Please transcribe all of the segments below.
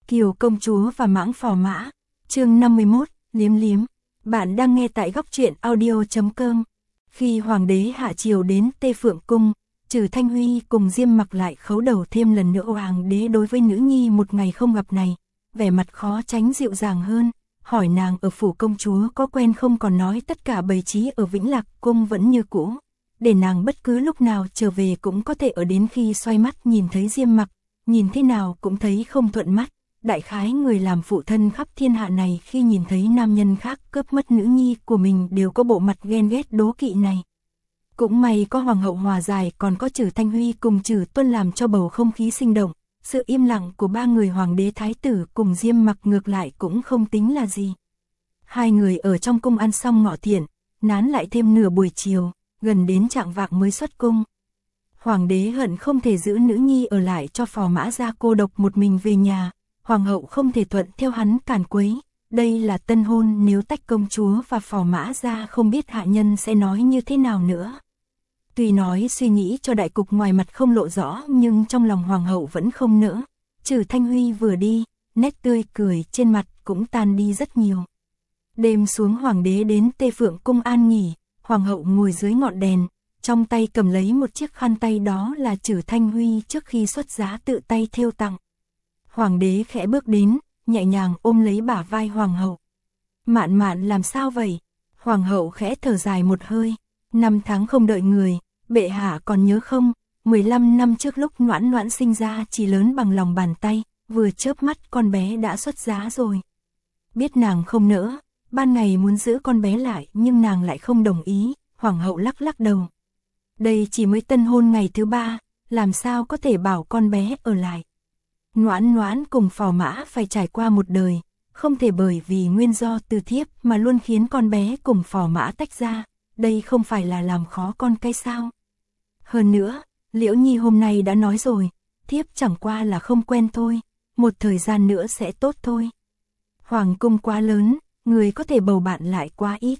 Kiều công chúa và mãng phò mã, chương 51, liếm liếm. Bạn đang nghe tại góc truyện audio.com. Khi hoàng đế hạ triều đến Tây Phượng Cung, Trừ Thanh Huy cùng Diêm Mặc lại khấu đầu thêm lần nữa. Hoàng đế đối với nữ nhi một ngày không gặp này, vẻ mặt khó tránh dịu dàng hơn, hỏi nàng ở phủ công chúa có quen không, còn nói tất cả bày trí ở Vĩnh Lạc Cung vẫn như cũ, để nàng bất cứ lúc nào trở về cũng có thể ở. Đến khi xoay mắt nhìn thấy Diêm Mặc, nhìn thế nào cũng thấy không thuận mắt. Đại khái người làm phụ thân khắp thiên hạ này khi nhìn thấy nam nhân khác cướp mất nữ nhi của mình đều có bộ mặt ghen ghét đố kỵ này. Cũng may có hoàng hậu hòa giải, còn có Trừ Thanh Huy cùng Trừ Tuân làm cho bầu không khí sinh động. Sự im lặng của ba người hoàng đế thái tử cùng Diêm Mặc ngược lại cũng không tính là gì. Hai người ở trong cung ăn xong ngọ thiện, nán lại thêm nửa buổi chiều, gần đến chạng vạng mới xuất cung. Hoàng đế hận không thể giữ nữ nhi ở lại cho phò mã ra cô độc một mình về nhà. Hoàng hậu không thể thuận theo hắn càn quấy, đây là tân hôn, nếu tách công chúa và phò mã ra không biết hạ nhân sẽ nói như thế nào nữa. Tuy nói suy nghĩ cho đại cục ngoài mặt không lộ rõ, nhưng trong lòng hoàng hậu vẫn không nỡ. Trừ Thanh Huy vừa đi, nét tươi cười trên mặt cũng tan đi rất nhiều. Đêm xuống hoàng đế đến Tây Phượng Cung an nghỉ, hoàng hậu ngồi dưới ngọn đèn, trong tay cầm lấy một chiếc khăn tay, đó là Trừ Thanh Huy trước khi xuất giá tự tay thêu tặng. Hoàng đế khẽ bước đến, nhẹ nhàng ôm lấy bả vai hoàng hậu. Mạn mạn làm sao vậy? Hoàng hậu khẽ thở dài một hơi. 5 tháng không đợi người, bệ hạ còn nhớ không? 15 năm trước lúc Noãn Noãn sinh ra chỉ lớn bằng lòng bàn tay, vừa chớp mắt con bé đã xuất giá rồi. Biết nàng không nỡ, ban ngày muốn giữ con bé lại nhưng nàng lại không đồng ý. Hoàng hậu lắc lắc đầu. Đây chỉ mới tân hôn ngày thứ 3, làm sao có thể bảo con bé ở lại. Noãn Noãn cùng phò mã phải trải qua một đời, không thể bởi vì nguyên do từ thiếp mà luôn khiến con bé cùng phò mã tách ra, đây không phải là làm khó con cái sao. Hơn nữa, Liễu Nhi hôm nay đã nói rồi, thiếp chẳng qua là không quen thôi, một thời gian nữa sẽ tốt thôi. Hoàng cung quá lớn, người có thể bầu bạn lại quá ít.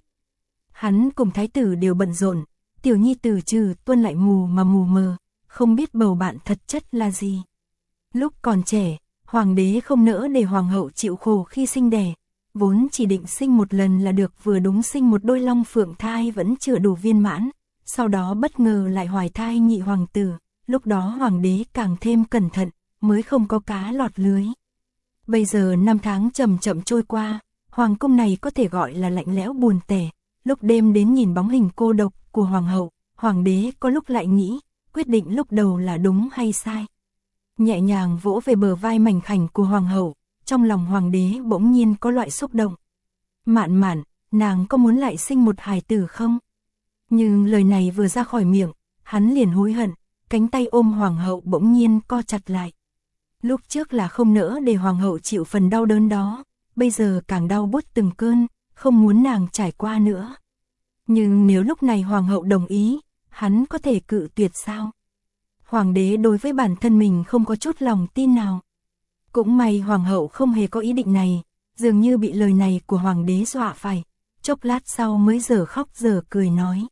Hắn cùng thái tử đều bận rộn, tiểu nhi tử Trừ Tuân lại mù mờ, không biết bầu bạn thật chất là gì. Lúc còn trẻ, hoàng đế không nỡ để hoàng hậu chịu khổ khi sinh đẻ, vốn chỉ định sinh một lần là được, vừa đúng sinh một đôi long phượng thai vẫn chưa đủ viên mãn, sau đó bất ngờ lại hoài thai nhị hoàng tử, lúc đó hoàng đế càng thêm cẩn thận, mới không có cá lọt lưới. Bây giờ 5 tháng chậm chậm trôi qua, hoàng cung này có thể gọi là lạnh lẽo buồn tẻ, lúc đêm đến nhìn bóng hình cô độc của hoàng hậu, hoàng đế có lúc lại nghĩ, quyết định lúc đầu là đúng hay sai. Nhẹ nhàng vỗ về bờ vai mảnh khảnh của hoàng hậu, trong lòng hoàng đế bỗng nhiên có loại xúc động. Mạn mạn, nàng có muốn lại sinh một hài tử không? Nhưng lời này vừa ra khỏi miệng, hắn liền hối hận, cánh tay ôm hoàng hậu bỗng nhiên co chặt lại. Lúc trước là không nỡ để hoàng hậu chịu phần đau đớn đó, bây giờ càng đau buốt từng cơn, không muốn nàng trải qua nữa. Nhưng nếu lúc này hoàng hậu đồng ý, hắn có thể cự tuyệt sao? Hoàng đế đối với bản thân mình không có chút lòng tin nào. Cũng may hoàng hậu không hề có ý định này, dường như bị lời này của hoàng đế dọa phải, chốc lát sau mới giờ khóc giờ cười nói.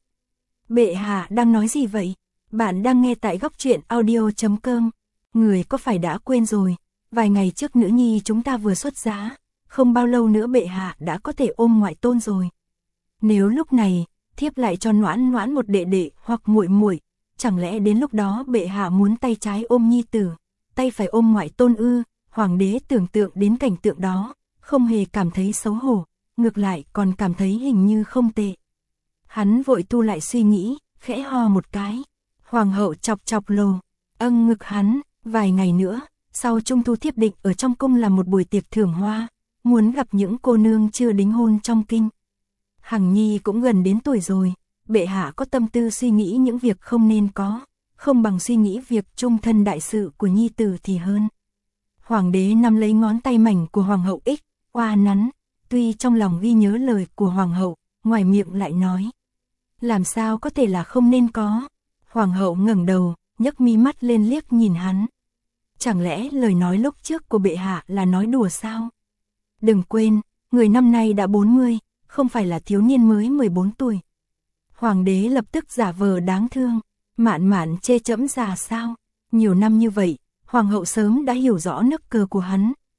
Bệ hạ đang nói gì vậy? Bạn đang nghe tại góc truyện audio.com. Người có phải đã quên rồi, vài ngày trước nữ nhi chúng ta vừa xuất giá, không bao lâu nữa bệ hạ đã có thể ôm ngoại tôn rồi. Nếu lúc này, thiếp lại cho Noãn Noãn một đệ đệ hoặc muội muội, chẳng lẽ đến lúc đó bệ hạ muốn tay trái ôm nhi tử, tay phải ôm ngoại tôn ư? Hoàng đế tưởng tượng đến cảnh tượng đó, không hề cảm thấy xấu hổ, ngược lại còn cảm thấy hình như không tệ. Hắn vội thu lại suy nghĩ, khẽ ho một cái. Hoàng hậu chọc chọc lồ, ngực hắn. Vài ngày nữa, sau trung thu thiếp định ở trong cung làm một buổi tiệc thưởng hoa, muốn gặp những cô nương chưa đính hôn trong kinh. Hằng nhi cũng gần đến tuổi rồi, bệ hạ có tâm tư suy nghĩ những việc không nên có, không bằng suy nghĩ việc trung thân đại sự của nhi tử thì hơn. Hoàng đế nắm lấy ngón tay mảnh của hoàng hậu oa nắn, tuy trong lòng ghi nhớ lời của hoàng hậu, ngoài miệng lại nói. Làm sao có thể là không nên có? Hoàng hậu ngẩng đầu, nhấc mi mắt lên liếc nhìn hắn. Chẳng lẽ lời nói lúc trước của bệ hạ là nói đùa sao? Đừng quên, người năm nay đã 40, không phải là thiếu niên mới 14 tuổi. Hoàng đế lập tức giả vờ đáng thương, mạn mạn chê trẫm già sao? Nhiều năm như vậy, hoàng hậu sớm đã hiểu rõ nước cờ của hắn,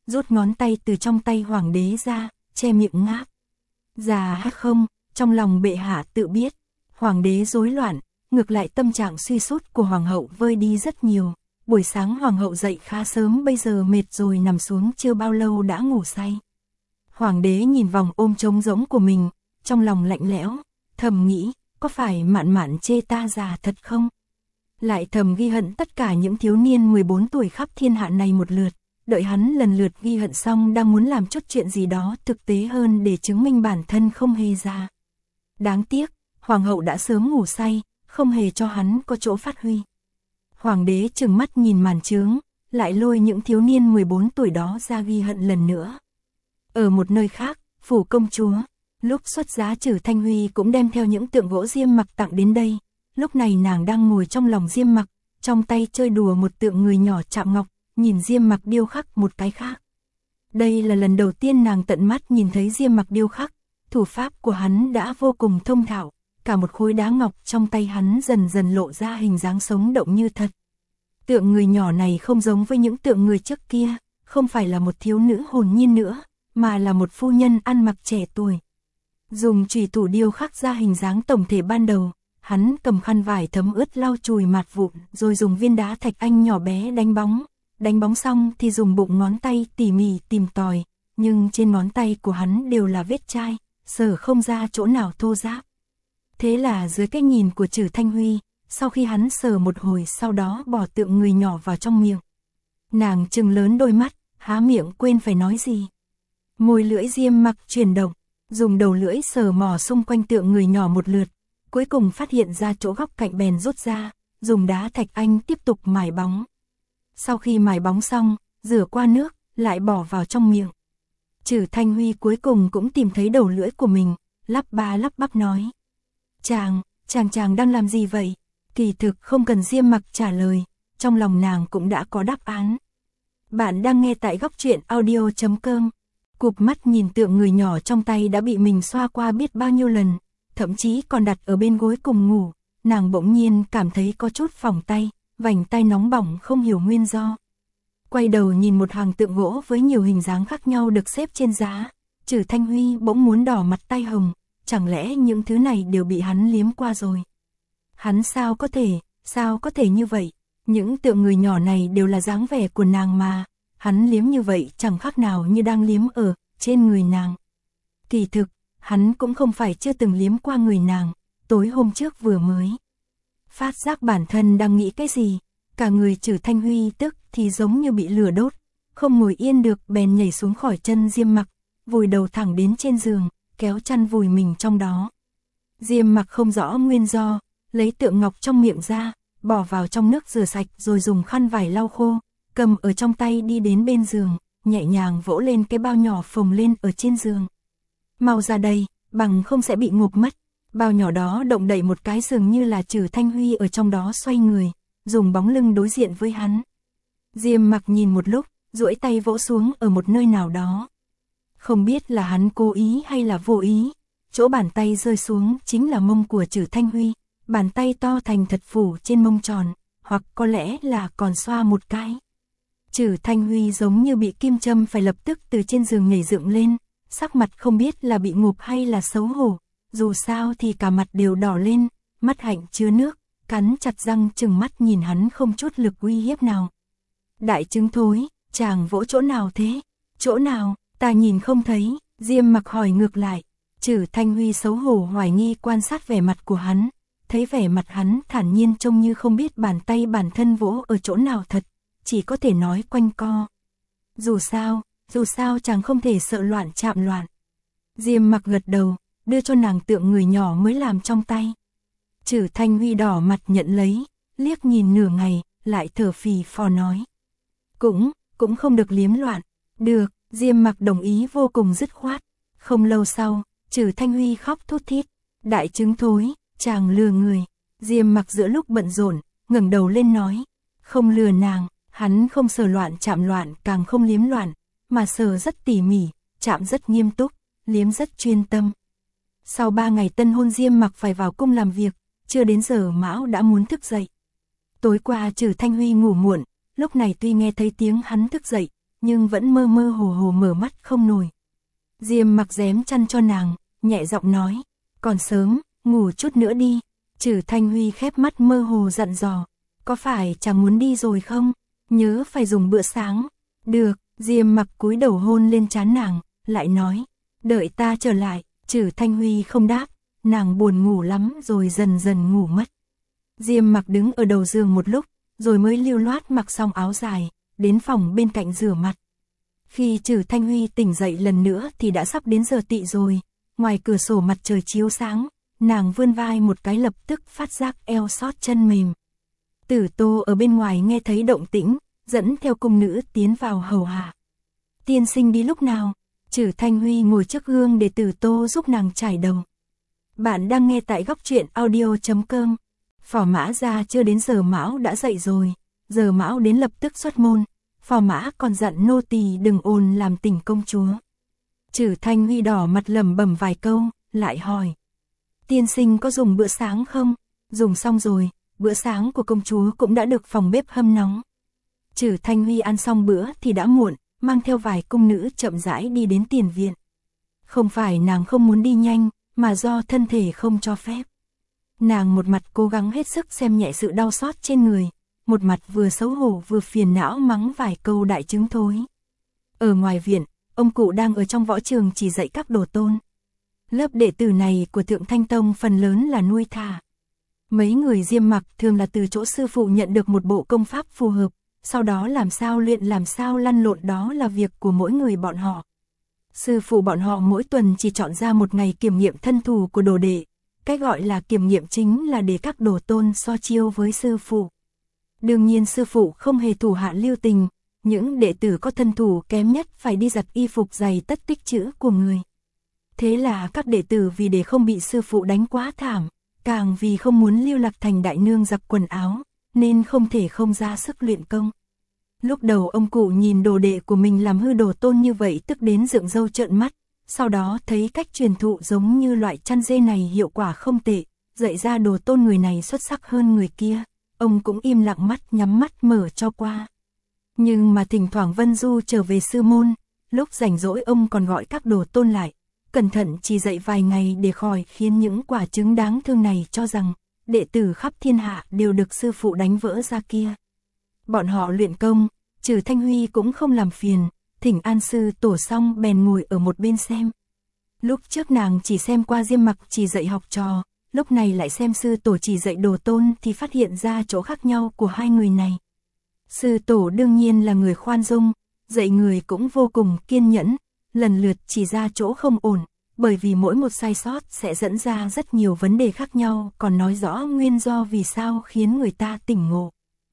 rút ngón tay từ trong tay hoàng đế ra, che miệng ngáp. Già hay không, trong lòng bệ hạ tự biết. Hoàng đế rối loạn, ngược lại tâm trạng suy sút của hoàng hậu vơi đi rất nhiều. Buổi sáng hoàng hậu dậy khá sớm, bây giờ mệt rồi nằm xuống chưa bao lâu đã ngủ say. Hoàng đế nhìn vòng ôm trống rỗng của mình, trong lòng lạnh lẽo, thầm nghĩ, có phải Mạn Mạn chê ta già thật không? Lại thầm ghi hận tất cả những thiếu niên 14 tuổi khắp thiên hạ này một lượt, đợi hắn lần lượt ghi hận xong đang muốn làm chút chuyện gì đó thực tế hơn để chứng minh bản thân không hề già. Đáng tiếc, hoàng hậu đã sớm ngủ say, không hề cho hắn có chỗ phát huy. Hoàng đế trừng mắt nhìn màn chướng, lại lôi những thiếu niên 14 tuổi đó ra ghi hận lần nữa. Ở một nơi khác, phủ công chúa, lúc xuất giá Trử Thanh Huy cũng đem theo những tượng gỗ Diêm Mặc tặng đến đây. Lúc này nàng đang ngồi trong lòng Diêm Mặc, trong tay chơi đùa một tượng người nhỏ chạm ngọc, nhìn Diêm Mặc điêu khắc một cái khác. Đây là lần đầu tiên nàng tận mắt nhìn thấy Diêm Mặc điêu khắc, thủ pháp của hắn đã vô cùng thông thạo, cả một khối đá ngọc trong tay hắn dần dần lộ ra hình dáng sống động như thật. Tượng người nhỏ này không giống với những tượng người trước kia, không phải là một thiếu nữ hồn nhiên nữa, mà là một phu nhân ăn mặc trẻ tuổi. Dùng chùy thủ điêu khắc ra hình dáng tổng thể ban đầu, hắn cầm khăn vải thấm ướt lau chùi mạt vụn, rồi dùng viên đá thạch anh nhỏ bé đánh bóng xong thì dùng bụng ngón tay tỉ mỉ tìm tòi, nhưng trên ngón tay của hắn đều là vết chai, sờ không ra chỗ nào thô ráp. Thế là dưới cái nhìn của Trử Thanh Huy, sau khi hắn sờ một hồi sau đó bỏ tượng người nhỏ vào trong miệng. Nàng trừng lớn đôi mắt, há miệng quên phải nói gì. Môi lưỡi Diêm Mặc chuyển động, dùng đầu lưỡi sờ mò xung quanh tượng người nhỏ một lượt, cuối cùng phát hiện ra chỗ góc cạnh bèn rút ra, dùng đá thạch anh tiếp tục mài bóng. Sau khi mài bóng xong, rửa qua nước, lại bỏ vào trong miệng. Trử Thanh Huy cuối cùng cũng tìm thấy đầu lưỡi của mình, lắp ba lắp bắp nói. Chàng đang làm gì vậy? Kỳ thực không cần Diêm Mặc trả lời, trong lòng nàng cũng đã có đáp án. Bạn đang nghe tại Góc Truyện Audio.com. Cụp mắt nhìn tượng người nhỏ trong tay đã bị mình xoa qua biết bao nhiêu lần, thậm chí còn đặt ở bên gối cùng ngủ, nàng bỗng nhiên cảm thấy có chút phỏng tay, vành tay nóng bỏng không hiểu nguyên do. Quay đầu nhìn một hàng tượng gỗ với nhiều hình dáng khác nhau được xếp trên giá, Trử Thanh Huy bỗng muốn đỏ mặt tay hồng, chẳng lẽ những thứ này đều bị hắn liếm qua rồi? Hắn sao có thể như vậy? Những tượng người nhỏ này đều là dáng vẻ của nàng mà, hắn liếm như vậy chẳng khác nào như đang liếm ở trên người nàng. Kỳ thực, hắn cũng không phải chưa từng liếm qua người nàng, tối hôm trước vừa mới phát giác bản thân đang nghĩ cái gì, cả người Trử Thanh Huy tức thì giống như bị lửa đốt, không ngồi yên được bèn nhảy xuống khỏi chân Diêm Mặc, vùi đầu thẳng đến trên giường, kéo chăn vùi mình trong đó. Diêm Mặc không rõ nguyên do, lấy tượng ngọc trong miệng ra, bỏ vào trong nước rửa sạch rồi dùng khăn vải lau khô, cầm ở trong tay đi đến bên giường, nhẹ nhàng vỗ lên cái bao nhỏ phồng lên ở trên giường. Mau ra đây, bằng không sẽ bị ngộp mất. Bao nhỏ đó động đậy một cái dường như là Trử Thanh Huy ở trong đó xoay người, dùng bóng lưng đối diện với hắn. Diêm Mặc nhìn một lúc, duỗi tay vỗ xuống ở một nơi nào đó. Không biết là hắn cố ý hay là vô ý, chỗ bàn tay rơi xuống chính là mông của Trử Thanh Huy, bàn tay to thành thật phủ trên mông tròn, hoặc có lẽ là còn xoa một cái. Trử Thanh Huy giống như bị kim châm phải lập tức từ trên giường nhảy dựng lên, sắc mặt không biết là bị ngộp hay là xấu hổ, dù sao thì cả mặt đều đỏ lên, mắt hạnh chứa nước, cắn chặt răng trừng mắt nhìn hắn không chút lực uy hiếp nào. Đại trứng thối, chàng vỗ chỗ nào thế? Chỗ nào, ta nhìn không thấy, Diêm Mặc hỏi ngược lại. Trử Thanh Huy xấu hổ hoài nghi quan sát vẻ mặt của hắn, thấy vẻ mặt hắn thản nhiên trông như không biết bàn tay bản thân vỗ ở chỗ nào thật, chỉ có thể nói quanh co. Dù sao chàng không thể sợ loạn chạm loạn. Diêm Mặc gật đầu, đưa cho nàng tượng người nhỏ mới làm trong tay. Trử Thanh Huy đỏ mặt nhận lấy, liếc nhìn nửa ngày, lại thở phì phò nói. Cũng không được liếm loạn. Được, Diêm Mặc đồng ý vô cùng dứt khoát. Không lâu sau, Trử Thanh Huy khóc thút thít. Đại trứng thối, chàng lừa người. Diêm Mặc giữa lúc bận rộn, ngẩng đầu lên nói. Không lừa nàng, hắn không sờ loạn chạm loạn càng không liếm loạn, mà sờ rất tỉ mỉ, chạm rất nghiêm túc, liếm rất chuyên tâm. Sau 3 ngày tân hôn Diêm Mặc phải vào cung làm việc, chưa đến giờ Mão đã muốn thức dậy. Tối qua Trử Thanh Huy ngủ muộn, lúc này tuy nghe thấy tiếng hắn thức dậy, nhưng vẫn mơ mơ hồ hồ mở mắt không nổi. Diêm Mặc rém chăn cho nàng, nhẹ giọng nói, còn sớm, ngủ chút nữa đi. Trử Thanh Huy khép mắt mơ hồ dặn dò, có phải chàng muốn đi rồi không? Nhớ phải dùng bữa sáng. Được, Diêm Mặc cúi đầu hôn lên trán nàng, lại nói, đợi ta trở lại. Trử Thanh Huy không đáp, nàng buồn ngủ lắm rồi dần dần ngủ mất. Diêm Mặc đứng ở đầu giường một lúc, rồi mới lưu loát mặc xong áo dài, đến phòng bên cạnh rửa mặt. Khi Trử Thanh Huy tỉnh dậy lần nữa thì đã sắp đến giờ tị rồi, ngoài cửa sổ mặt trời chiếu sáng, nàng vươn vai một cái lập tức phát giác eo xót chân mềm. Tử Tô ở bên ngoài nghe thấy động tĩnh, dẫn theo cung nữ tiến vào hầu hạ. Tiên sinh đi lúc nào? Trử Thanh Huy ngồi trước gương để Tử Tô giúp nàng chải đầu. Bạn đang nghe tại góc truyện audio.com. Phò mã ra chưa đến giờ mão đã dậy rồi, giờ mão đến lập tức xuất môn. Phò mã còn dặn nô tỳ đừng ồn làm tỉnh công chúa. Trử Thanh Huy đỏ mặt lẩm bẩm vài câu, lại hỏi. Tiên sinh có dùng bữa sáng không? Dùng xong rồi, bữa sáng của công chúa cũng đã được phòng bếp hâm nóng. Trử Thanh Huy ăn xong bữa thì đã muộn, mang theo vài cung nữ chậm rãi đi đến tiền viện. Không phải nàng không muốn đi nhanh, mà do thân thể không cho phép. Nàng một mặt cố gắng hết sức xem nhẹ sự đau xót trên người, một mặt vừa xấu hổ vừa phiền não mắng vài câu đại chứng thối. Ở ngoài viện, ông cụ đang ở trong võ trường chỉ dạy các đồ tôn. Lớp đệ tử này của Thượng Thanh Tông phần lớn là nuôi thả. Mấy người Diêm Mặc thường là từ chỗ sư phụ nhận được một bộ công pháp phù hợp, sau đó làm sao luyện làm sao lăn lộn đó là việc của mỗi người bọn họ. Sư phụ bọn họ mỗi tuần chỉ chọn ra một ngày kiểm nghiệm thân thủ của đồ đệ, cái gọi là kiểm nghiệm chính là để các đồ tôn so chiêu với sư phụ. Đương nhiên sư phụ không hề thủ hạ lưu tình, những đệ tử có thân thủ kém nhất phải đi giặt y phục giày tất tích trữ của người. Thế là các đệ tử vì để không bị sư phụ đánh quá thảm, càng vì không muốn lưu lạc thành đại nương giặt quần áo, nên không thể không ra sức luyện công. Lúc đầu ông cụ nhìn đồ đệ của mình làm hư đồ tôn như vậy tức đến dựng râu trợn mắt, sau đó thấy cách truyền thụ giống như loại chăn dê này hiệu quả không tệ, dạy ra đồ tôn người này xuất sắc hơn người kia, ông cũng im lặng mắt nhắm mắt mở cho qua. Nhưng mà thỉnh thoảng Vân Du trở về sư môn, lúc rảnh rỗi ông còn gọi các đồ tôn lại, cẩn thận chỉ dạy vài ngày để khỏi khiến những quả trứng đáng thương này cho rằng đệ tử khắp thiên hạ đều được sư phụ đánh vỡ ra kia. Bọn họ luyện công, Trử Thanh Huy cũng không làm phiền, thỉnh an sư tổ xong bèn ngồi ở một bên xem. Lúc trước nàng chỉ xem qua Diêm Mặc chỉ dạy học trò, lúc này lại xem sư tổ chỉ dạy đồ tôn thì phát hiện ra chỗ khác nhau của hai người này. Sư tổ đương nhiên là người khoan dung, dạy người cũng vô cùng kiên nhẫn, lần lượt chỉ ra chỗ không ổn, bởi vì mỗi một sai sót sẽ dẫn ra rất nhiều vấn đề khác nhau, còn nói rõ nguyên do vì sao khiến người ta tỉnh ngộ.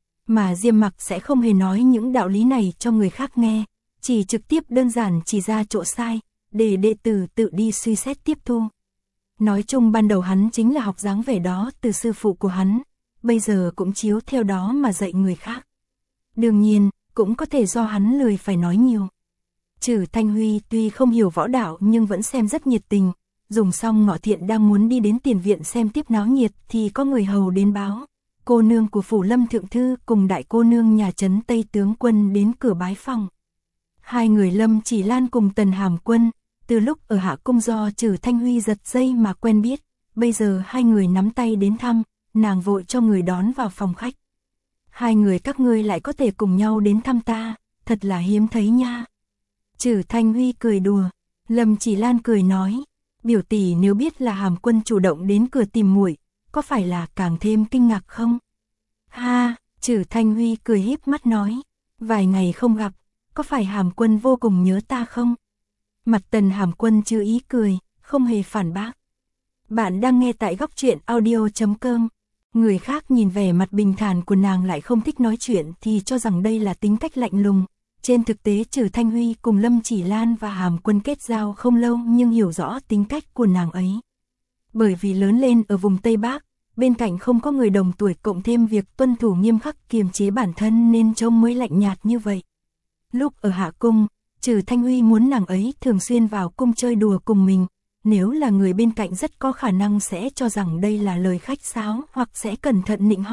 Mà Diêm Mặc sẽ không hề nói những đạo lý này cho người khác nghe, chỉ trực tiếp đơn giản chỉ ra chỗ sai, để đệ tử tự đi suy xét tiếp thu. Nói chung ban đầu hắn chính là học dáng vẻ đó từ sư phụ của hắn, bây giờ cũng chiếu theo đó mà dạy người khác. Đương nhiên, cũng có thể do hắn lười phải nói nhiều. Trử Thanh Huy tuy không hiểu võ đạo nhưng vẫn xem rất nhiệt tình, dùng xong Ngọ Thiện đang muốn đi đến tiền viện xem tiếp náo nhiệt thì có người hầu đến báo. Cô nương của phủ Lâm Thượng Thư cùng đại cô nương nhà trấn Tây Tướng Quân đến cửa bái phòng. Hai người Lâm Chỉ Lan cùng Tần Hàm Quân, từ lúc ở Hạ Cung do Trử Thanh Huy giật dây mà quen biết, bây giờ hai người nắm tay đến thăm, nàng vội cho người đón vào phòng khách. Hai người các ngươi lại có thể cùng nhau đến thăm ta, thật là hiếm thấy nha. Trử Thanh Huy cười đùa, Lâm Chỉ Lan cười nói, biểu tỷ nếu biết là Hàm Quân chủ động đến cửa tìm muội, có phải là càng thêm kinh ngạc không? Ha, Trử Thanh Huy cười híp mắt nói, vài ngày không gặp, có phải Hàm Quân vô cùng nhớ ta không? Mặt Tần Hàm Quân chưa ý cười, không hề phản bác. Bạn đang nghe tại góc truyện audio.com. Người khác nhìn vẻ mặt bình thản của nàng lại không thích nói chuyện thì cho rằng đây là tính cách lạnh lùng. Trên thực tế Trử Thanh Huy cùng Lâm Chỉ Lan và Hàm Quân kết giao không lâu nhưng hiểu rõ tính cách của nàng ấy. Bởi vì lớn lên ở vùng Tây Bắc, bên cạnh không có người đồng tuổi cộng thêm việc tuân thủ nghiêm khắc kiềm chế bản thân nên trông mới lạnh nhạt như vậy. Lúc ở Hạ Cung, Trử Thanh Huy muốn nàng ấy thường xuyên vào cung chơi đùa cùng mình, nếu là người bên cạnh rất có khả năng sẽ cho rằng đây là lời khách sáo hoặc sẽ cẩn thận nịnh hót,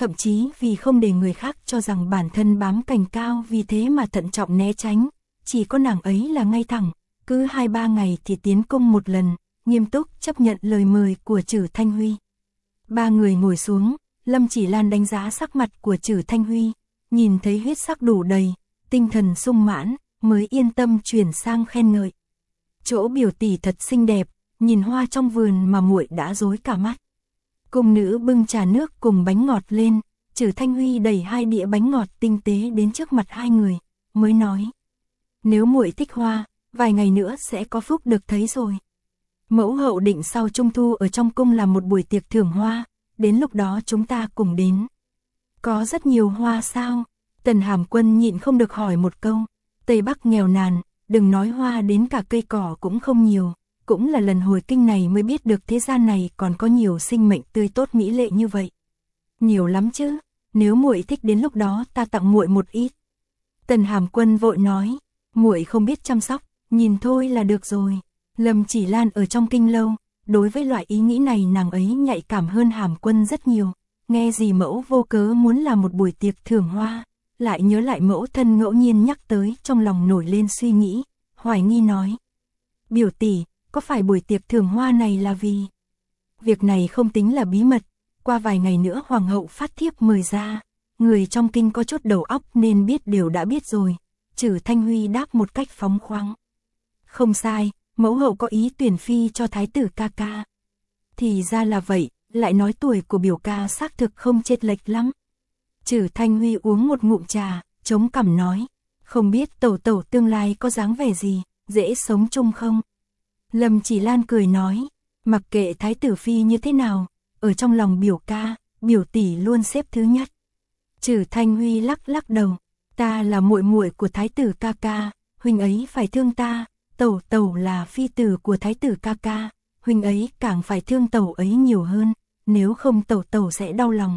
thậm chí vì không để người khác cho rằng bản thân bám cành cao vì thế mà thận trọng né tránh, chỉ có nàng ấy là ngay thẳng, cứ 2-3 ngày thì tiến cung một lần, nghiêm túc chấp nhận lời mời của Trử Thanh Huy. Ba người ngồi xuống, Lâm Chỉ Lan đánh giá sắc mặt của Trử Thanh Huy, nhìn thấy huyết sắc đủ đầy, tinh thần sung mãn, mới yên tâm chuyển sang khen ngợi. Chỗ biểu tỷ thật xinh đẹp, nhìn hoa trong vườn mà muội đã rối cả mắt. Cung nữ bưng trà nước cùng bánh ngọt lên, Trử Thanh Huy đẩy 2 đĩa bánh ngọt tinh tế đến trước mặt hai người, mới nói: "Nếu muội thích hoa, vài ngày nữa sẽ có phúc được thấy rồi. Mẫu hậu định sau Trung thu ở trong cung làm một buổi tiệc thưởng hoa, đến lúc đó chúng ta cùng đến." "Có rất nhiều hoa sao?" Tần Hàm Quân nhịn không được hỏi một câu. Tây Bắc nghèo nàn, đừng nói hoa đến cả cây cỏ cũng không nhiều, cũng là lần hồi kinh này mới biết được thế gian này còn có nhiều sinh mệnh tươi tốt mỹ lệ như vậy. "Nhiều lắm chứ, nếu muội thích đến lúc đó ta tặng muội một ít." Tần Hàm Quân vội nói: "Muội không biết chăm sóc, nhìn thôi là được rồi." Lâm Chỉ Lan ở trong kinh lâu, đối với loại ý nghĩ này nàng ấy nhạy cảm hơn Hàm Quân rất nhiều, nghe gì mẫu vô cớ muốn làm một buổi tiệc thưởng hoa, lại nhớ lại mẫu thân ngẫu nhiên nhắc tới, trong lòng nổi lên suy nghĩ, hoài nghi nói: "Biểu tỷ, có phải buổi tiệc thưởng hoa này là vì..." Việc này không tính là bí mật, qua vài ngày nữa hoàng hậu phát thiếp mời ra, người trong kinh có chút đầu óc nên biết đều đã biết rồi. Trử Thanh Huy đáp một cách phóng khoáng: "Không sai, mẫu hậu có ý tuyển phi cho thái tử ca ca." "Thì ra là vậy, lại nói tuổi của biểu ca xác thực không chênh lệch lắm." Trử Thanh Huy uống một ngụm trà, chống cằm nói: "Không biết tẩu tẩu tương lai có dáng vẻ gì, dễ sống chung không?" Lâm Chỉ Lan cười nói: "Mặc kệ thái tử phi như thế nào, ở trong lòng biểu ca, biểu tỷ luôn xếp thứ nhất." Trử Thanh Huy lắc lắc đầu: "Ta là muội muội của thái tử ca ca, huynh ấy phải thương ta, tẩu tẩu là phi tử của thái tử ca ca, huynh ấy càng phải thương tẩu ấy nhiều hơn, nếu không tẩu tẩu sẽ đau lòng."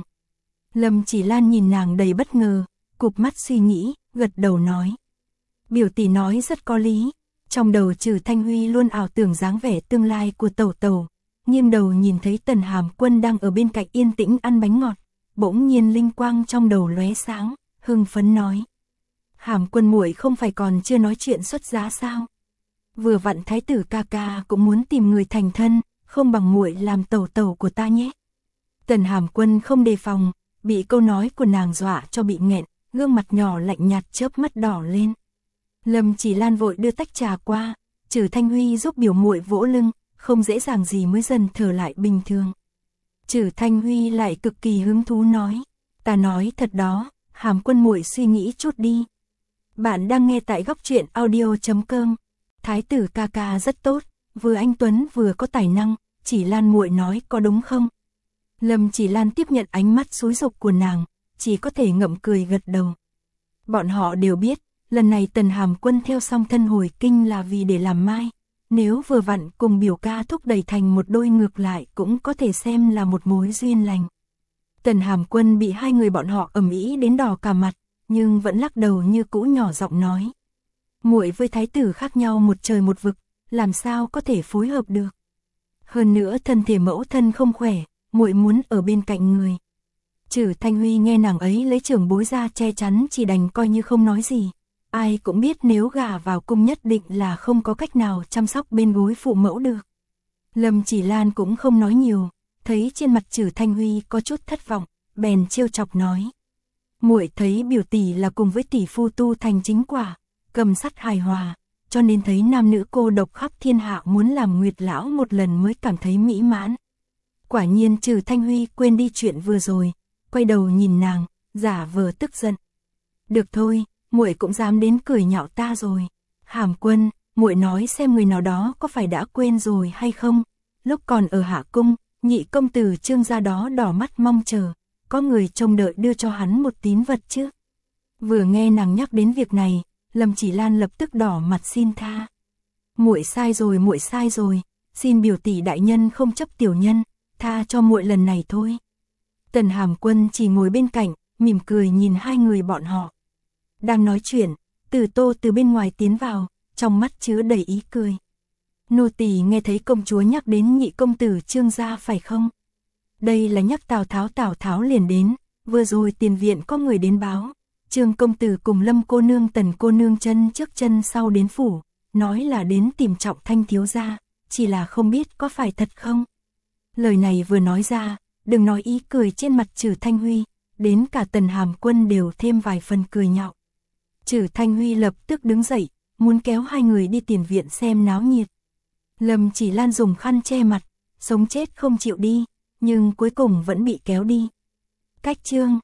Lâm Chỉ Lan nhìn nàng đầy bất ngờ, cụp mắt suy nghĩ, gật đầu nói: "Biểu tỷ nói rất có lý." Trong đầu Trử Thanh Huy luôn ảo tưởng dáng vẻ tương lai của tẩu tẩu, nghiêng đầu nhìn thấy Tần Hàm Quân đang ở bên cạnh yên tĩnh ăn bánh ngọt, bỗng nhiên linh quang trong đầu lóe sáng, hưng phấn nói: "Hàm Quân muội không phải còn chưa nói chuyện xuất giá sao? Vừa vặn thái tử ca ca cũng muốn tìm người thành thân, không bằng muội làm tẩu tẩu của ta nhé." Tần Hàm Quân không đề phòng, bị câu nói của nàng dọa cho bị nghẹn, gương mặt nhỏ lạnh nhạt chớp mắt đỏ lên. Lâm Chỉ Lan vội đưa tách trà qua, Trử Thanh Huy giúp biểu muội vỗ lưng, không dễ dàng gì mới dần thở lại bình thường. Trử Thanh Huy lại cực kỳ hứng thú nói: "Ta nói thật đó, Hàm Quân muội suy nghĩ chút đi." Bạn đang nghe tại góc truyện audio.com. Thái tử ca ca rất tốt, vừa anh tuấn vừa có tài năng, Chỉ Lan muội nói có đúng không? Lâm Chỉ Lan tiếp nhận ánh mắt xúi giục của nàng, chỉ có thể ngậm cười gật đầu. Bọn họ đều biết, lần này Tần Hàm Quân theo song thân hồi kinh là vì để làm mai, nếu vừa vặn cùng biểu ca thúc đẩy thành một đôi ngược lại cũng có thể xem là một mối duyên lành. Tần Hàm Quân bị hai người bọn họ ầm ĩ đến đỏ cả mặt, nhưng vẫn lắc đầu như cũ nhỏ giọng nói: "Muội với thái tử khác nhau một trời một vực, làm sao có thể phối hợp được? Hơn nữa thân thể mẫu thân không khỏe, muội muốn ở bên cạnh người." Trử Thanh Huy nghe nàng ấy lấy trưởng bối ra che chắn chỉ đành coi như không nói gì. Ai cũng biết nếu gả vào cung nhất định là không có cách nào chăm sóc bên gối phụ mẫu được. Lâm Chỉ Lan cũng không nói nhiều, thấy trên mặt Trử Thanh Huy có chút thất vọng, bèn trêu chọc nói: "Muội thấy biểu tỷ là cùng với tỷ phu tu thành chính quả, cầm sắt hài hòa, cho nên thấy nam nữ cô độc khắp thiên hạ muốn làm Nguyệt lão một lần mới cảm thấy mỹ mãn." Quả nhiên Trử Thanh Huy quên đi chuyện vừa rồi, quay đầu nhìn nàng, giả vờ tức giận: "Được thôi, muội cũng dám đến cười nhạo ta rồi. Hàm Quân, muội nói xem người nào đó có phải đã quên rồi hay không? Lúc còn ở Hạ cung, nhị công tử Trương gia đó đỏ mắt mong chờ, có người trông đợi đưa cho hắn một tín vật chứ?" Vừa nghe nàng nhắc đến việc này, Lâm Chỉ Lan lập tức đỏ mặt xin tha: "Muội sai rồi, xin biểu tỷ đại nhân không chấp tiểu nhân, tha cho muội lần này thôi." Tần Hàm Quân chỉ ngồi bên cạnh, mỉm cười nhìn hai người bọn họ. Đang nói chuyện, Từ Tô từ bên ngoài tiến vào, trong mắt chứa đầy ý cười. "Nô tỳ nghe thấy công chúa nhắc đến nhị công tử Trương gia phải không? Đây là nhắc Tào Tháo liền đến, vừa rồi tiền viện có người đến báo, Trương công tử cùng Lâm cô nương Tần cô nương chân trước chân sau đến phủ, nói là đến tìm Trọng Thanh thiếu gia, chỉ là không biết có phải thật không. Lời này vừa nói ra, đừng nói ý cười trên mặt Trử Thanh Huy, đến cả Tần Hàm Quân đều thêm vài phần cười nhạo. Trử Thanh Huy lập tức đứng dậy, muốn kéo hai người đi tiền viện xem náo nhiệt. Lâm Chỉ Lan dùng khăn che mặt, sống chết không chịu đi, nhưng cuối cùng vẫn bị kéo đi. Cách chương